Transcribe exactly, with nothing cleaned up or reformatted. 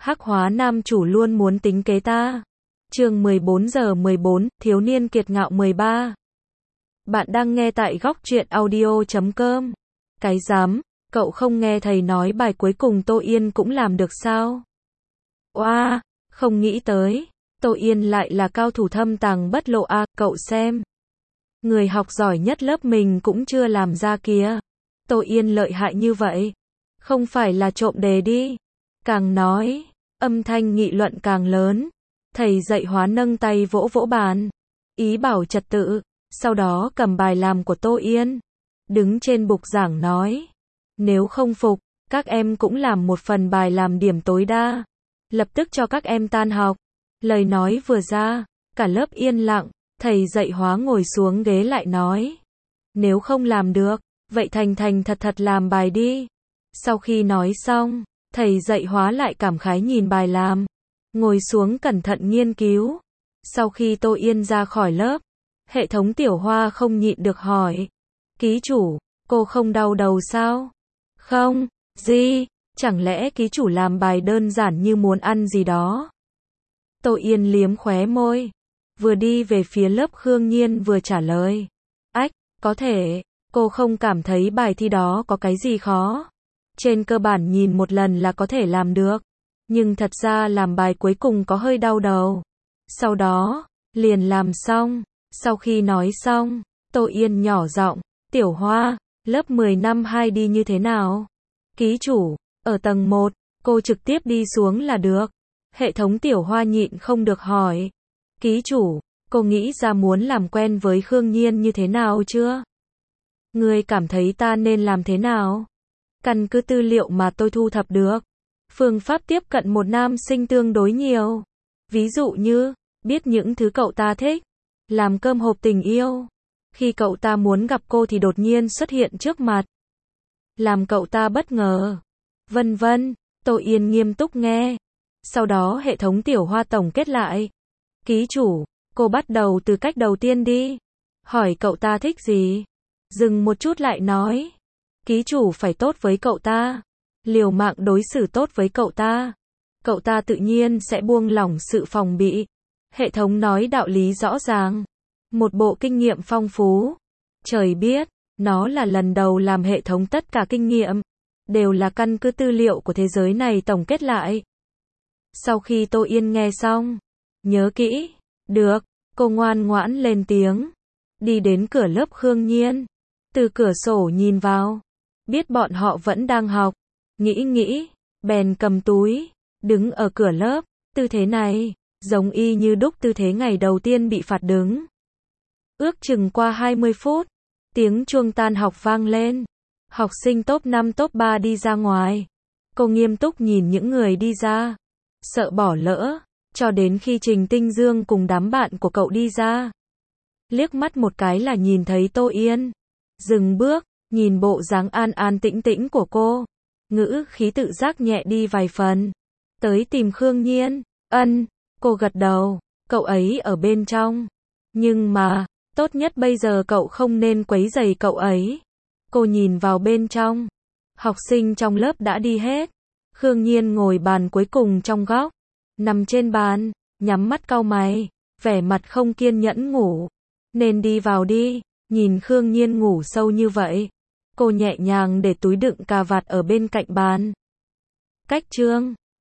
Hắc hóa nam chủ luôn muốn tính kế ta. Chương mười bốn giờ mười bốn, thiếu niên kiệt ngạo mười ba. Bạn đang nghe tại góc truyện audio chấm com. Cái dám, cậu không nghe thầy nói bài cuối cùng Tô Yên cũng làm được sao? Oa, wow, không nghĩ tới, Tô Yên lại là cao thủ thâm tàng bất lộ a, à, cậu xem. Người học giỏi nhất lớp mình cũng chưa làm ra kìa. Tô Yên lợi hại như vậy. Không phải là trộm đề đi. Càng nói, âm thanh nghị luận càng lớn. Thầy dạy hóa nâng tay vỗ vỗ bàn. Ý bảo trật tự. Sau đó cầm bài làm của Tô Yên. Đứng trên bục giảng nói. Nếu không phục, các em cũng làm một phần bài làm điểm tối đa. Lập tức cho các em tan học. Lời nói vừa ra, cả lớp yên lặng. Thầy dạy hóa ngồi xuống ghế lại nói. Nếu không làm được, vậy thành thành thật thật làm bài đi. Sau khi nói xong, thầy dạy hóa lại cảm khái nhìn bài làm. Ngồi xuống cẩn thận nghiên cứu. Sau khi Tô Yên ra khỏi lớp, hệ thống tiểu hoa không nhịn được hỏi. Ký chủ, cô không đau đầu sao? Không, gì? Chẳng lẽ ký chủ làm bài đơn giản như muốn ăn gì đó? Tô Yên liếm khóe môi. Vừa đi về phía lớp Khương Nhiên vừa trả lời. Ách, có thể, cô không cảm thấy bài thi đó có cái gì khó. Trên cơ bản nhìn một lần là có thể làm được. Nhưng thật ra làm bài cuối cùng có hơi đau đầu. Sau đó, liền làm xong. Sau khi nói xong, Tô Yên nhỏ giọng, Tiểu Hoa, lớp mười năm hai đi như thế nào? Ký chủ, ở tầng một, cô trực tiếp đi xuống là được. Hệ thống Tiểu Hoa nhịn không được hỏi. Ký chủ, cô nghĩ ra muốn làm quen với Khương Nhiên như thế nào chưa? Ngươi cảm thấy ta nên làm thế nào? Căn cứ tư liệu mà tôi thu thập được, phương pháp tiếp cận một nam sinh tương đối nhiều. Ví dụ như, biết những thứ cậu ta thích, làm cơm hộp tình yêu. Khi cậu ta muốn gặp cô thì đột nhiên xuất hiện trước mặt, làm cậu ta bất ngờ. Vân vân, Tô Yên nghiêm túc nghe. Sau đó hệ thống Tiểu Hoa tổng kết lại. Ký chủ, cô bắt đầu từ cách đầu tiên đi. Hỏi cậu ta thích gì? Dừng một chút lại nói. Ký chủ phải tốt với cậu ta. Liều mạng đối xử tốt với cậu ta. Cậu ta tự nhiên sẽ buông lỏng sự phòng bị. Hệ thống nói đạo lý rõ ràng. Một bộ kinh nghiệm phong phú. Trời biết, nó là lần đầu làm hệ thống tất cả kinh nghiệm. Đều là căn cứ tư liệu của thế giới này tổng kết lại. Sau khi Tô Yên nghe xong. Nhớ kỹ. Được, cô ngoan ngoãn lên tiếng. Đi đến cửa lớp Khương Nhiên. Từ cửa sổ nhìn vào. Biết bọn họ vẫn đang học. Nghĩ nghĩ, bèn cầm túi. Đứng ở cửa lớp. Tư thế này, giống y như đúc tư thế ngày đầu tiên bị phạt đứng. Ước chừng qua hai mươi phút. Tiếng chuông tan học vang lên. Học sinh top năm top ba đi ra ngoài. Cô nghiêm túc nhìn những người đi ra. Sợ bỏ lỡ. Cho đến khi Trình Tinh Dương cùng đám bạn của cậu đi ra. Liếc mắt một cái là nhìn thấy Tô Yên. Dừng bước, nhìn bộ dáng an an tĩnh tĩnh của cô. Ngữ khí tự giác nhẹ đi vài phần. Tới tìm Khương Nhiên. Ân, cô gật đầu. Cậu ấy ở bên trong. Nhưng mà, tốt nhất bây giờ cậu không nên quấy rầy cậu ấy. Cô nhìn vào bên trong. Học sinh trong lớp đã đi hết. Khương Nhiên ngồi bàn cuối cùng trong góc. Nằm trên bàn, nhắm mắt cau mày, vẻ mặt không kiên nhẫn ngủ. Nên đi vào đi, nhìn Khương Nhiên ngủ sâu như vậy. Cô nhẹ nhàng để túi đựng cà vạt ở bên cạnh bàn. Cách chương